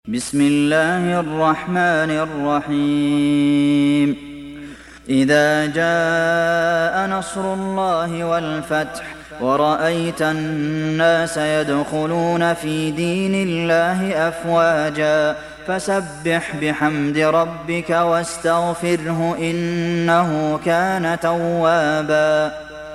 بسم الله الرحمن الرحيم إذا جاء نصر الله والفتح ورأيت الناس يدخلون في دين الله أفواجا فسبح بحمد ربك واستغفره إنه كان توابا